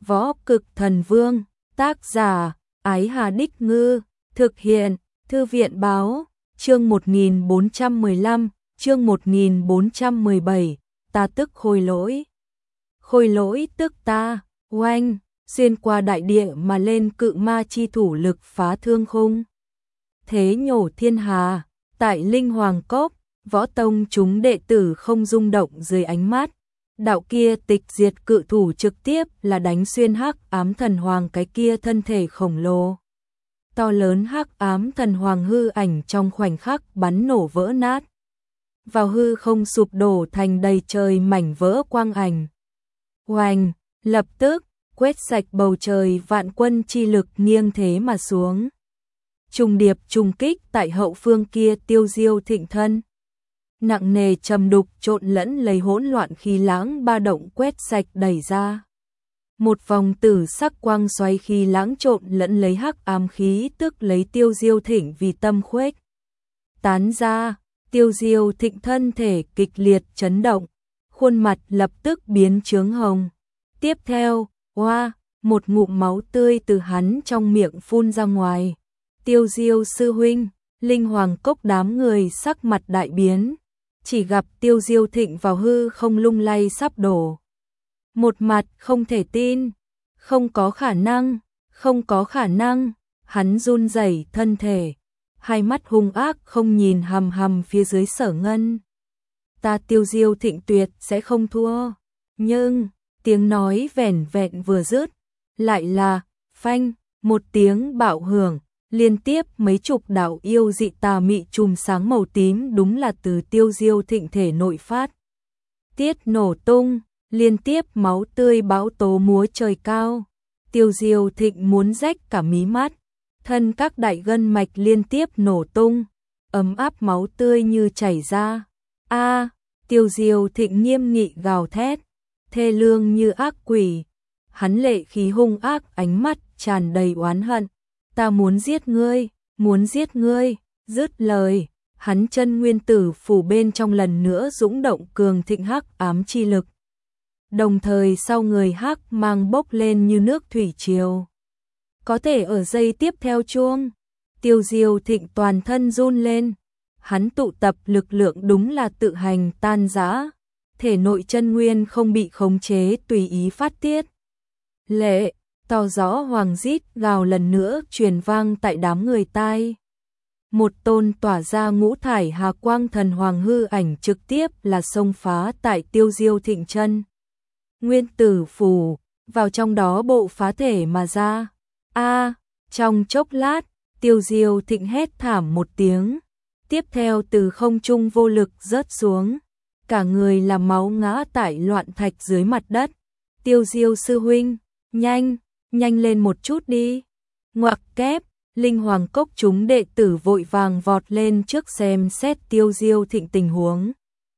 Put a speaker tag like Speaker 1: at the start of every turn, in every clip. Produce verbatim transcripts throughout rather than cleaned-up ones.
Speaker 1: Võ Cực Thần Vương, tác giả, Ái Hà Đích Ngư, thực hiện, Thư viện Báo, chương một nghìn bốn trăm mười lăm, chương một nghìn bốn trăm mười bảy, ta tức khôi lỗi. Khôi lỗi tức ta, oanh, xuyên qua đại địa mà lên cự ma chi thủ lực phá thương khung. Thế nhổ thiên hà, tại Linh Hoàng Cốc, võ tông chúng đệ tử không rung động dưới ánh mắt. Đạo kia tịch diệt cự thủ trực tiếp là đánh xuyên hắc ám thần hoàng cái kia thân thể khổng lồ. To lớn hắc ám thần hoàng hư ảnh trong khoảnh khắc bắn nổ vỡ nát. Vào hư không sụp đổ thành đầy trời mảnh vỡ quang ảnh. Oanh, lập tức, quét sạch bầu trời vạn quân chi lực nghiêng thế mà xuống. Trùng điệp trùng kích tại hậu phương kia tiêu diêu thịnh thân. Nặng nề trầm đục trộn lẫn lấy hỗn loạn khí lãng ba động quét sạch đẩy ra. Một vòng tử sắc quang xoay khí lãng trộn lẫn lấy hắc ám khí tức lấy tiêu diêu thịnh vì tâm khuếch. Tán ra, tiêu diêu thịnh thân thể kịch liệt chấn động, khuôn mặt lập tức biến chướng hồng. Tiếp theo, oa, một ngụm máu tươi từ hắn trong miệng phun ra ngoài. Tiêu diêu sư huynh, Linh Hoàng Cốc đám người sắc mặt đại biến. Chỉ gặp tiêu diêu thịnh vào hư không lung lay sắp đổ. Một mặt không thể tin, không có khả năng, không có khả năng, hắn run rẩy thân thể, hai mắt hung ác không nhìn hằm hằm phía dưới Sở Ngân. Ta tiêu diêu thịnh tuyệt sẽ không thua, nhưng tiếng nói vẻn vẹn vừa dứt, lại là phanh, một tiếng bạo hưởng. Liên tiếp mấy chục đạo yêu dị tà mị chùm sáng màu tím đúng là từ tiêu diêu thịnh thể nội phát. Tiết nổ tung, liên tiếp máu tươi bão tố múa trời cao. Tiêu diêu thịnh muốn rách cả mí mắt, thân các đại gân mạch liên tiếp nổ tung, ấm áp máu tươi như chảy ra. A, tiêu diêu thịnh nghiêm nghị gào thét, thê lương như ác quỷ. Hắn lệ khí hung ác, ánh mắt tràn đầy oán hận. Ta muốn giết ngươi, muốn giết ngươi, dứt lời, hắn chân nguyên tử phủ bên trong lần nữa dũng động cường thịnh hắc ám chi lực. Đồng thời sau người hắc mang bốc lên như nước thủy triều. Có thể ở giây tiếp theo chuông, tiêu diêu thịnh toàn thân run lên, hắn tụ tập lực lượng đúng là tự hành tan rã, thể nội chân nguyên không bị khống chế tùy ý phát tiết. Lệ to rõ hoàng rít gào lần nữa truyền vang tại đám người tai. Một tôn tỏa ra ngũ thải hà quang thần hoàng hư ảnh trực tiếp là xông phá tại tiêu diêu thịnh chân. Nguyên tử phù, vào trong đó bộ phá thể mà ra. A, trong chốc lát, tiêu diêu thịnh hét thảm một tiếng. Tiếp theo từ không trung vô lực rớt xuống. Cả người là máu ngã tại loạn thạch dưới mặt đất. Tiêu diêu sư huynh, nhanh! Nhanh lên một chút đi. Ngoặc kép, Linh Hoàng Cốc chúng đệ tử vội vàng vọt lên trước xem xét tiêu diêu thịnh tình huống.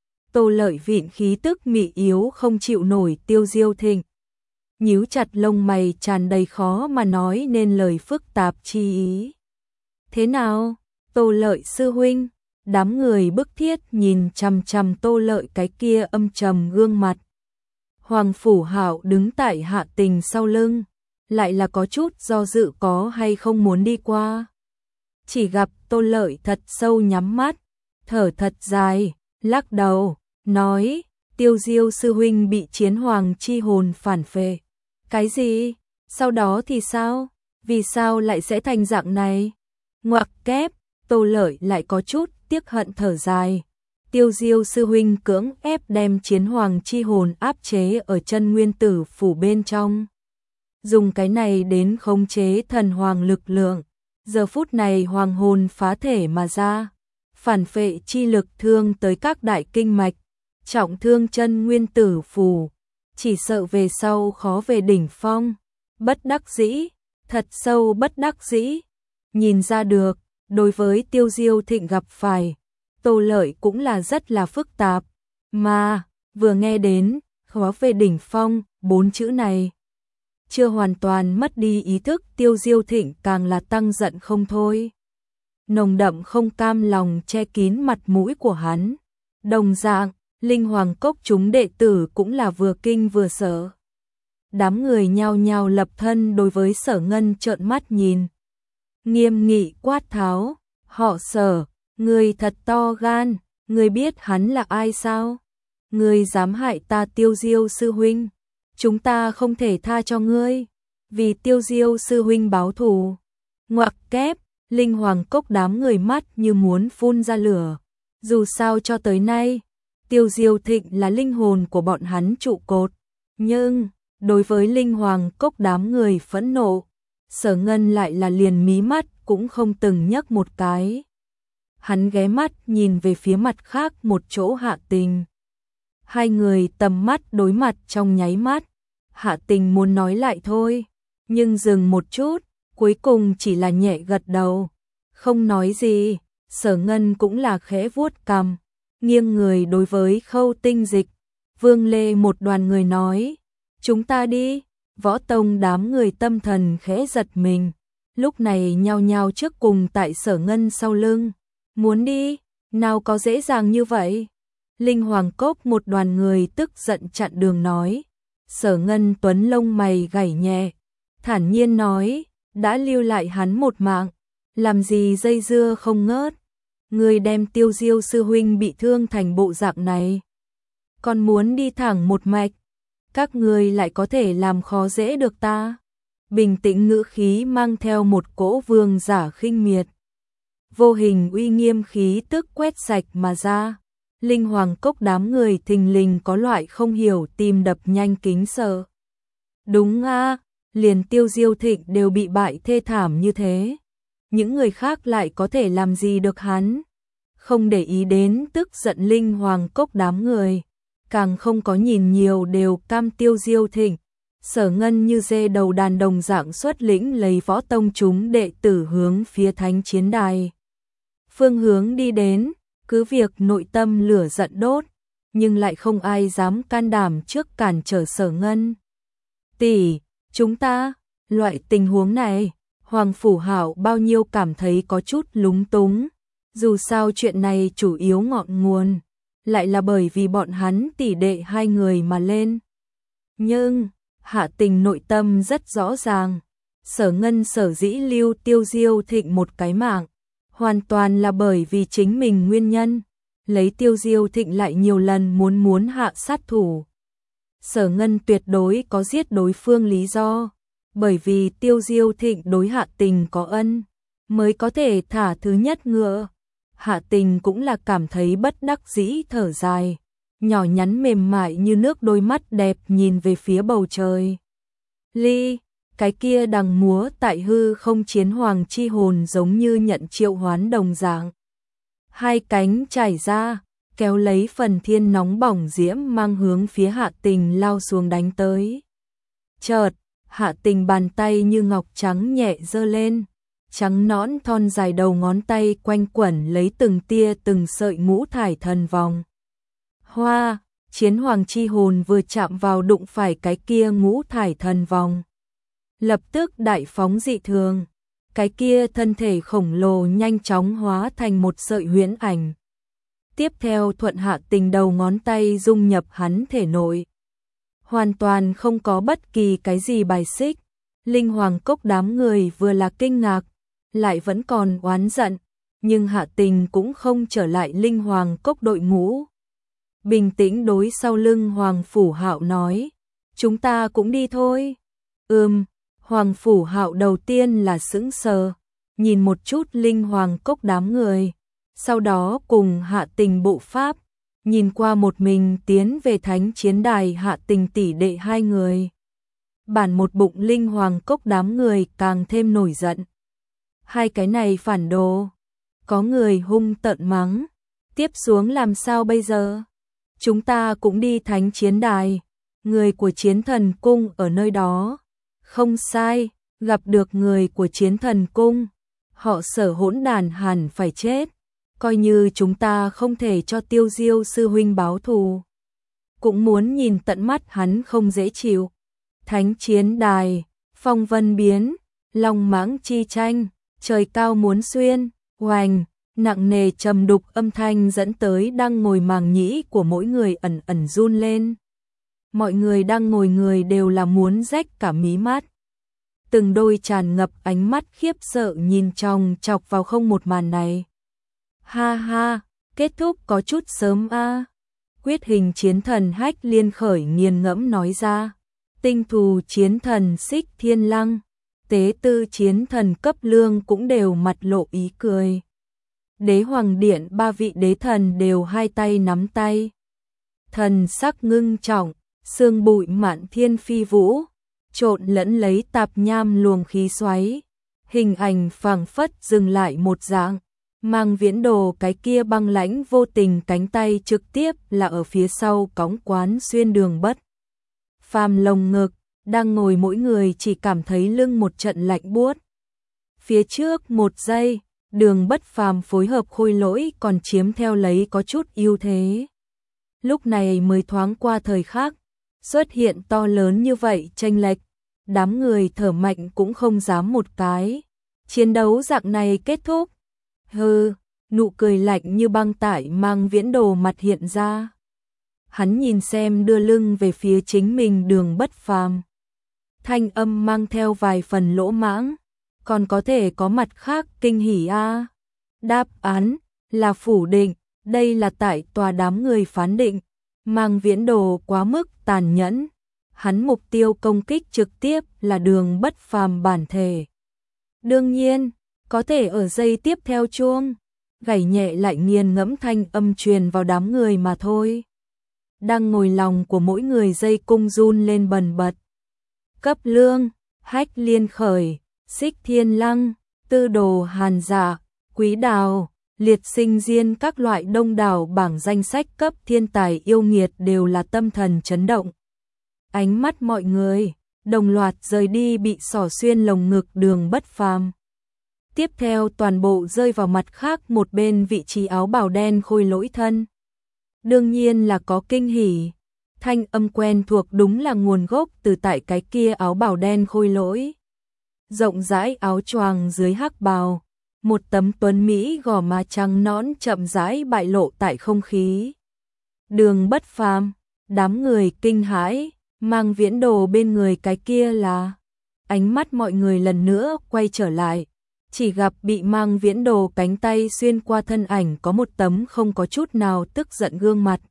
Speaker 1: Tô Lợi vịn khí tức mị yếu không chịu nổi tiêu diêu thịnh. Nhíu chặt lông mày tràn đầy khó mà nói nên lời phức tạp chi ý. Thế nào, Tô Lợi sư huynh? Đám người bức thiết nhìn chằm chằm Tô Lợi cái kia âm trầm gương mặt. Hoàng Phủ Hạo đứng tại Hạ Tình sau lưng. Lại là có chút do dự có hay không muốn đi qua. Chỉ gặp Tô Lợi thật sâu nhắm mắt, thở thật dài, lắc đầu, nói, tiêu diêu sư huynh bị chiến hoàng chi hồn phản phệ. Cái gì? Sau đó thì sao? Vì sao lại sẽ thành dạng này? Ngoặc kép, Tô Lợi lại có chút tiếc hận thở dài. Tiêu diêu sư huynh cưỡng ép đem chiến hoàng chi hồn áp chế ở chân nguyên tử phủ bên trong. Dùng cái này đến khống chế thần hoàng lực lượng. Giờ phút này hoàng hồn phá thể mà ra. Phản phệ chi lực thương tới các đại kinh mạch. Trọng thương chân nguyên tử phù. Chỉ sợ về sau khó về đỉnh phong. Bất đắc dĩ. Thật sâu bất đắc dĩ. Nhìn ra được, đối với tiêu diêu thịnh gặp phải. Tô Lợi cũng là rất là phức tạp. Mà, vừa nghe đến, khó về đỉnh phong, bốn chữ này. Chưa hoàn toàn mất đi ý thức tiêu diêu thịnh càng là tăng giận không thôi. Nồng đậm không cam lòng che kín mặt mũi của hắn. Đồng dạng, Linh Hoàng Cốc chúng đệ tử cũng là vừa kinh vừa sợ. Đám người nhao nhao lập thân đối với Sở Ngân trợn mắt nhìn. Nghiêm nghị quát tháo, họ Sở, người thật to gan, người biết hắn là ai sao? Người dám hại ta Tiêu Diêu sư huynh, chúng ta không thể tha cho ngươi, vì Tiêu Diêu sư huynh báo thù. Ngoặc kép, Linh Hoàng Cốc đám người mắt như muốn phun ra lửa. Dù sao cho tới nay, Tiêu Diêu Thịnh là linh hồn của bọn hắn trụ cột, nhưng đối với Linh Hoàng Cốc đám người phẫn nộ, Sở Ngân lại là liền mí mắt cũng không từng nhấc một cái. Hắn ghé mắt nhìn về phía mặt khác một chỗ Hạ Tình. Hai người tầm mắt đối mặt trong nháy mắt. Hạ Tình muốn nói lại thôi, nhưng dừng một chút, cuối cùng chỉ là nhẹ gật đầu, không nói gì. Sở Ngân cũng là khẽ vuốt cằm, nghiêng người đối với Khâu Tinh Dịch, Vương Lê một đoàn người nói, chúng ta đi. Võ tông đám người tâm thần khẽ giật mình, lúc này nhao nhao trước cùng tại Sở Ngân sau lưng. Muốn đi, nào có dễ dàng như vậy. Linh Hoàng Cốc một đoàn người tức giận chặn đường nói. Sở Ngân tuấn lông mày gảy nhẹ, thản nhiên nói, đã lưu lại hắn một mạng, làm gì dây dưa không ngớt. Người đem Tiêu Diêu sư huynh bị thương thành bộ dạng này, còn muốn đi thẳng một mạch, các người lại có thể làm khó dễ được ta. Bình tĩnh ngữ khí mang theo một cỗ vương giả khinh miệt. Vô hình uy nghiêm khí tức quét sạch mà ra. Linh Hoàng Cốc đám người thình lình có loại không hiểu tim đập nhanh kính sợ. Đúng a, liền Tiêu Diêu Thịnh đều bị bại thê thảm như thế, những người khác lại có thể làm gì được hắn. Không để ý đến tức giận Linh Hoàng Cốc đám người, càng không có nhìn nhiều đều cam Tiêu Diêu Thịnh. Sở Ngân như dê đầu đàn đồng dạng xuất lĩnh lấy võ tông chúng đệ tử hướng phía thánh chiến đài phương hướng đi đến. Cứ việc nội tâm lửa giận đốt, nhưng lại không ai dám can đảm trước cản trở Sở Ngân. Tỷ, chúng ta, loại tình huống này, Hoàng Phủ Hạo bao nhiêu cảm thấy có chút lúng túng. Dù sao chuyện này chủ yếu ngọn nguồn, lại là bởi vì bọn hắn tỷ đệ hai người mà lên. Nhưng, Hạ Tình nội tâm rất rõ ràng, Sở Ngân sở dĩ lưu Tiêu Diêu Thịnh một cái mạng, hoàn toàn là bởi vì chính mình nguyên nhân, lấy Tiêu Diêu Thịnh lại nhiều lần muốn muốn hạ sát thủ. Sở Ngân tuyệt đối có giết đối phương lý do, bởi vì Tiêu Diêu Thịnh đối Hạ Tình có ân, mới có thể thả thứ nhất ngựa. Hạ Tình cũng là cảm thấy bất đắc dĩ thở dài, nhỏ nhắn mềm mại như nước đôi mắt đẹp nhìn về phía bầu trời. Ly, cái kia đằng múa tại hư không chiến hoàng chi hồn giống như nhận triệu hoán đồng dạng. Hai cánh trải ra, kéo lấy phần thiên nóng bỏng diễm mang hướng phía Hạ Tình lao xuống đánh tới. Chợt, Hạ Tình bàn tay như ngọc trắng nhẹ giơ lên, trắng nõn thon dài đầu ngón tay quanh quẩn lấy từng tia từng sợi ngũ thải thần vòng. Hoa, chiến hoàng chi hồn vừa chạm vào đụng phải cái kia ngũ thải thần vòng, lập tức đại phóng dị thường, cái kia thân thể khổng lồ nhanh chóng hóa thành một sợi huyễn ảnh. Tiếp theo thuận Hạ Tình đầu ngón tay dung nhập hắn thể nội. Hoàn toàn không có bất kỳ cái gì bài xích. Linh Hoàng Cốc đám người vừa là kinh ngạc, lại vẫn còn oán giận, nhưng Hạ Tình cũng không trở lại Linh Hoàng Cốc đội ngũ. Bình tĩnh đối sau lưng Hoàng Phủ Hạo nói, chúng ta cũng đi thôi. Ừm. Hoàng Phủ Hạo đầu tiên là sững sờ, nhìn một chút Linh Hoàng Cốc đám người, sau đó cùng Hạ Tình bộ pháp, nhìn qua một mình tiến về thánh chiến đài Hạ Tình tỷ đệ hai người. Bản một bụng Linh Hoàng Cốc đám người càng thêm nổi giận. Hai cái này phản đồ, có người hung tợn mắng, tiếp xuống làm sao bây giờ? Chúng ta cũng đi thánh chiến đài, người của Chiến Thần Cung ở nơi đó. Không sai, gặp được người của Chiến Thần Cung, họ Sở hỗn đàn hẳn phải chết, coi như chúng ta không thể cho Tiêu Diêu sư huynh báo thù, cũng muốn nhìn tận mắt hắn không dễ chịu. Thánh chiến đài, phong vân biến, long mãng chi tranh, trời cao muốn xuyên, oành, nặng nề trầm đục âm thanh dẫn tới đang ngồi màng nhĩ của mỗi người ẩn ẩn run lên. mọi người đang ngồi người đều là muốn rách cả mí mắt. Từng đôi tràn ngập ánh mắt khiếp sợ nhìn chòng chọc vào không một màn này. Ha ha, kết thúc có chút sớm a. Quyết hình chiến thần Hách Liên khởi nghiền ngẫm nói ra. Tinh thù chiến thần Xích Thiên Lăng, tế tư chiến thần Cấp Lương cũng đều mặt lộ ý cười. Đế Hoàng Điện ba vị đế thần đều hai tay nắm tay. Thần sắc ngưng trọng, sương bụi mạn thiên phi vũ, trộn lẫn lấy tạp nham luồng khí xoáy. Hình ảnh phảng phất dừng lại một dạng, Mang Viễn Đồ cái kia băng lãnh vô tình cánh tay trực tiếp là ở phía sau cõng Quán Xuyên Đường Bất Phàm lồng ngực, đang ngồi mỗi người chỉ cảm thấy lưng một trận lạnh buốt. Phía trước một giây, Đường Bất Phàm phối hợp Khôi Lỗi còn chiếm theo lấy có chút ưu thế. Lúc này mới thoáng qua thời khắc, xuất hiện to lớn như vậy chênh lệch, đám người thở mạnh cũng không dám một cái. Chiến đấu dạng này kết thúc. Hừ, nụ cười lạnh như băng tại Mang Viễn Đồ mặt hiện ra. Hắn nhìn xem đưa lưng về phía chính mình Đường Bất Phàm. Thanh âm mang theo vài phần lỗ mãng, còn có thể có mặt khác kinh hỉ a. Đáp án là phủ định, đây là tại tòa đám người phán định. Mang Viễn Đồ quá mức tàn nhẫn, hắn mục tiêu công kích trực tiếp là Đường Bất Phàm bản thể. Đương nhiên, có thể ở giây tiếp theo chuông, gảy nhẹ lại nghiền ngẫm thanh âm truyền vào đám người mà thôi. Đang ngồi lòng của mỗi người dây cung run lên bần bật. Cấp Lương, Hách Liên khởi, Xích Thiên Lăng, Tư Đồ Hàn Dạ, Quý Đào, Liệt Sinh Diên các loại đông đảo bảng danh sách cấp thiên tài yêu nghiệt đều là tâm thần chấn động. Ánh mắt mọi người đồng loạt rời đi bị xỏ xuyên lồng ngực Đường Bất Phàm. Tiếp theo toàn bộ rơi vào mặt khác một bên vị trí áo bào đen Khôi Lỗi thân. Đương nhiên là có kinh hỉ, thanh âm quen thuộc đúng là nguồn gốc từ tại cái kia áo bào đen Khôi Lỗi. Rộng rãi áo choàng dưới hắc bào, một tấm tuấn mỹ gò má trắng nõn chậm rãi bại lộ tại không khí. Đường Bất Phàm, đám người kinh hãi, Mang Viễn Đồ bên người cái kia là. Ánh mắt mọi người lần nữa quay trở lại, chỉ gặp bị Mang Viễn Đồ cánh tay xuyên qua thân ảnh có một tấm không có chút nào tức giận gương mặt.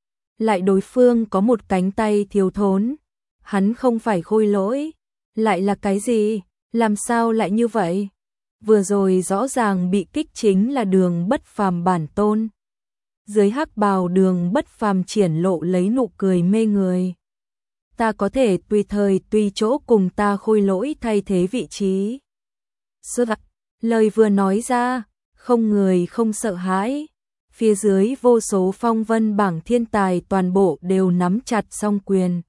Speaker 1: Lại đối phương có một cánh tay thiếu thốn, hắn không phải Khôi Lỗi, lại là cái gì, làm sao lại như vậy? Vừa rồi rõ ràng bị kích chính là Đường Bất Phàm bản tôn. Dưới hắc bào Đường Bất Phàm triển lộ lấy nụ cười mê người. Ta có thể tùy thời tùy chỗ cùng ta Khôi Lỗi thay thế vị trí. Sơ lời vừa nói ra, không người không sợ hãi. Phía dưới vô số phong vân bảng thiên tài toàn bộ đều nắm chặt song quyền.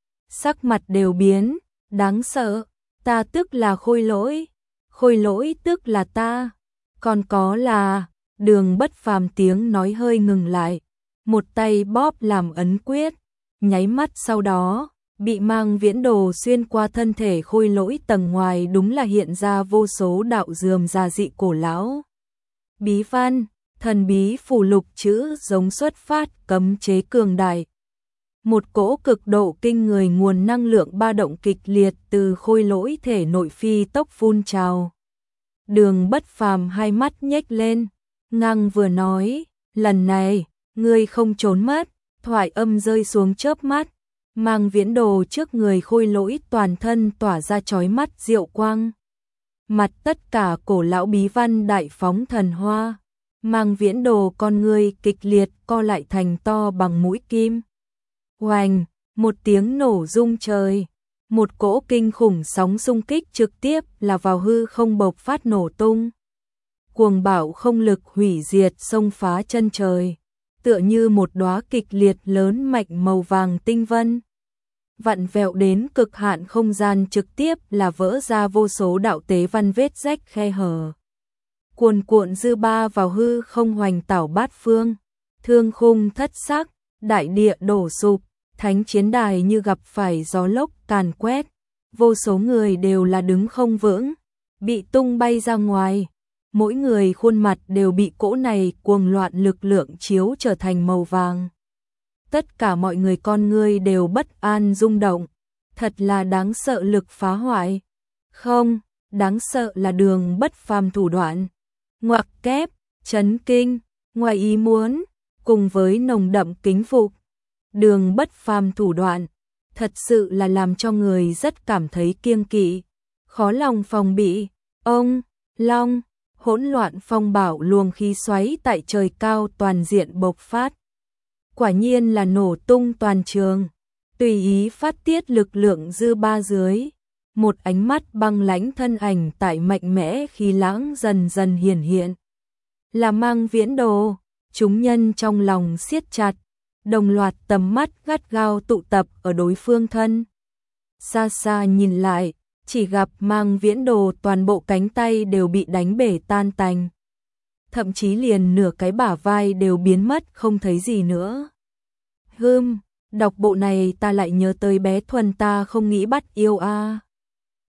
Speaker 1: Sắc mặt đều biến, đáng sợ, ta tức là Khôi Lỗi, Khôi Lỗi tức là ta, còn có là. Đường Bất Phàm tiếng nói hơi ngừng lại, một tay bóp làm ấn quyết, nháy mắt sau đó, bị Mang Viễn Đồ xuyên qua thân thể Khôi Lỗi tầng ngoài đúng là hiện ra vô số đạo dườm già dị cổ lão. Bí văn, thần bí phù lục chữ giống xuất phát cấm chế cường đại. Một cỗ cực độ kinh người nguồn năng lượng ba động kịch liệt từ Khôi Lỗi thể nội phi tốc phun trào. Đường Bất Phàm hai mắt nhếch lên, ngang vừa nói, lần này, ngươi không trốn mất, thoại âm rơi xuống chớp mắt. Mang Viễn Đồ trước người Khôi Lỗi toàn thân tỏa ra chói mắt diệu quang. Mặt tất cả cổ lão bí văn đại phóng thần hoa. Mang Viễn Đồ con người kịch liệt co lại thành to bằng mũi kim. Oành, một tiếng nổ rung trời. Một cỗ kinh khủng sóng xung kích trực tiếp là vào hư không bộc phát nổ tung. Cuồng bạo không lực hủy diệt xông phá chân trời. Tựa như một đóa kịch liệt lớn mạnh màu vàng tinh vân. Vặn vẹo đến cực hạn không gian trực tiếp là vỡ ra vô số đạo tế văn vết rách khe hở. Cuồn cuộn dư ba vào hư không hoành tảo bát phương, thương khung thất sắc, đại địa đổ sụp, thánh chiến đài như gặp phải gió lốc càn quét, vô số người đều là đứng không vững, bị tung bay ra ngoài. Mỗi người khuôn mặt đều bị cỗ này cuồng loạn lực lượng chiếu trở thành màu vàng. tất cả mọi người con ngươi đều bất an rung động. Thật là đáng sợ lực phá hoại. Không, đáng sợ là Đường Bất Phàm thủ đoạn. Ngoặc kép, chấn kinh, ngoài ý muốn, cùng với nồng đậm kính phục. Đường Bất Phàm thủ đoạn, thật sự là làm cho người rất cảm thấy kiêng kỵ, khó lòng phòng bị. Ông, Long, hỗn loạn phong bạo luồng khí xoáy tại trời cao toàn diện bộc phát. Quả nhiên là nổ tung toàn trường, tùy ý phát tiết lực lượng dư ba dưới. Một ánh mắt băng lãnh thân ảnh tại mạnh mẽ khí lãng dần dần hiển hiện. Là Mang Viễn Đồ, chúng nhân trong lòng siết chặt, đồng loạt tầm mắt gắt gao tụ tập ở đối phương thân. Xa xa nhìn lại, chỉ gặp Mang Viễn Đồ toàn bộ cánh tay đều bị đánh bể tan tành. Thậm chí liền nửa cái bả vai đều biến mất không thấy gì nữa. Hừm, đọc bộ này ta lại nhớ tới bé Thuần ta không nghĩ bắt yêu a. À.